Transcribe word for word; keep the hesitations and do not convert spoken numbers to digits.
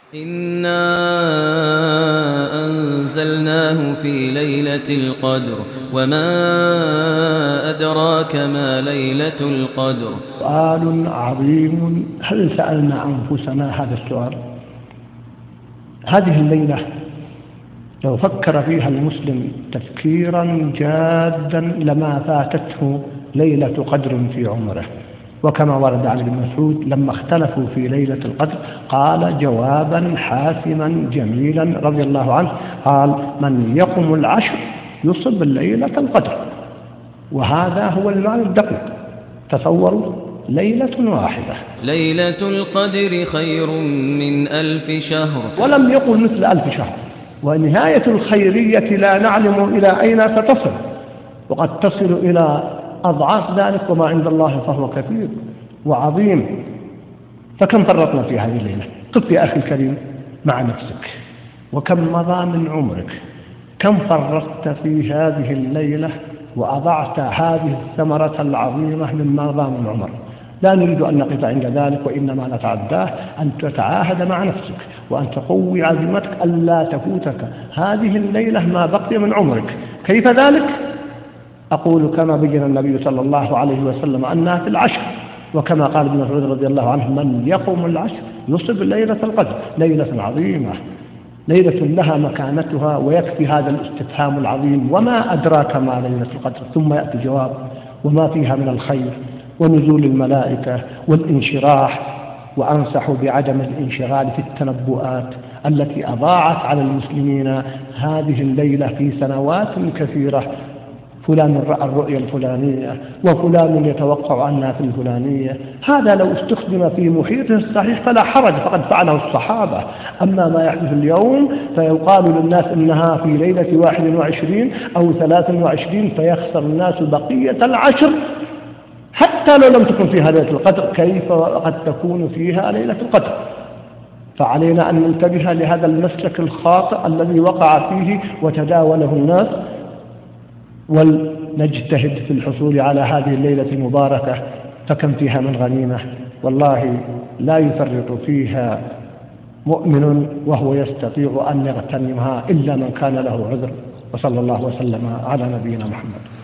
إنا أنزلناه في ليلة القدر وما أدراك ما ليلة القدر. سؤال عظيم. هل سألنا أنفسنا هذا السؤال؟ هذه الليلة لو فكر فيها المسلم تفكيرا جادا لما فاتته ليلة قدر في عمره. وكما ورد عن ابن مسعود لما اختلفوا في ليلة القدر قال جوابا حاسما جميلا رضي الله عنه، قال: من يقم العشر يصب ليلة القدر. وهذا هو المعنى الدقيق. تصوروا ليلة واحدة. ليلة القدر خير من ألف شهر. ولم يقل مثل ألف شهر. ونهاية الخيرية لا نعلم إلى أين ستصل، وقد تصل إلى أضعاف ذلك، وما عند الله فهو كثير وعظيم. فكم فرطنا في هذه الليلة؟ قف يا أخي الكريم مع نفسك، وكم مضى من عمرك؟ كم فرطت في هذه الليلة وأضعت هذه الثمرة العظيمة مما مضى من عمر؟ لا نريد أن نقف عند ذلك، وإنما نتعداه أن تتعاهد مع نفسك وأن تقوي عزيمتك ألا تفوتك هذه الليلة ما بقي من عمرك. كيف ذلك؟ أقول كما بين النبي صلى الله عليه وسلم أنها في العشر، وكما قال ابن مسعود رضي الله عنه: من يقوم العشر يصب ليلة القدر. ليلة عظيمة، ليلة لها مكانتها، ويكفي هذا الاستفهام العظيم: وما أدراك ما ليلة القدر؟ ثم يأتي جواب: وما فيها من الخير ونزول الملائكة والانشراح. وأنصح بعدم الانشغال في التنبؤات التي أضاعت على المسلمين هذه الليلة في سنوات كثيرة. فلان رأى الرؤيا الفلانية، وفلان يتوقع أنها في الفلانية. هذا لو استخدم في محيطه الصحيح فلا حرج، فقد فعله الصحابة. أما ما يحدث اليوم فيقال للناس إنها في ليلة واحد وعشرين أو ثلاث وعشرين، فيخسر الناس بقية العشر حتى لو لم تكن فيها ليلة القدر. كيف قد تكون فيها ليلة القدر؟ فعلينا أن ننتبه لهذا المسلك الخاطئ الذي وقع فيه وتداوله الناس، ولنجتهد في الحصول على هذه الليلة المباركة، فكم فيها من غنيمة. والله لا يفرط فيها مؤمن وهو يستطيع أن يغتنمها إلا من كان له عذر. وصلى الله وسلم على نبينا محمد.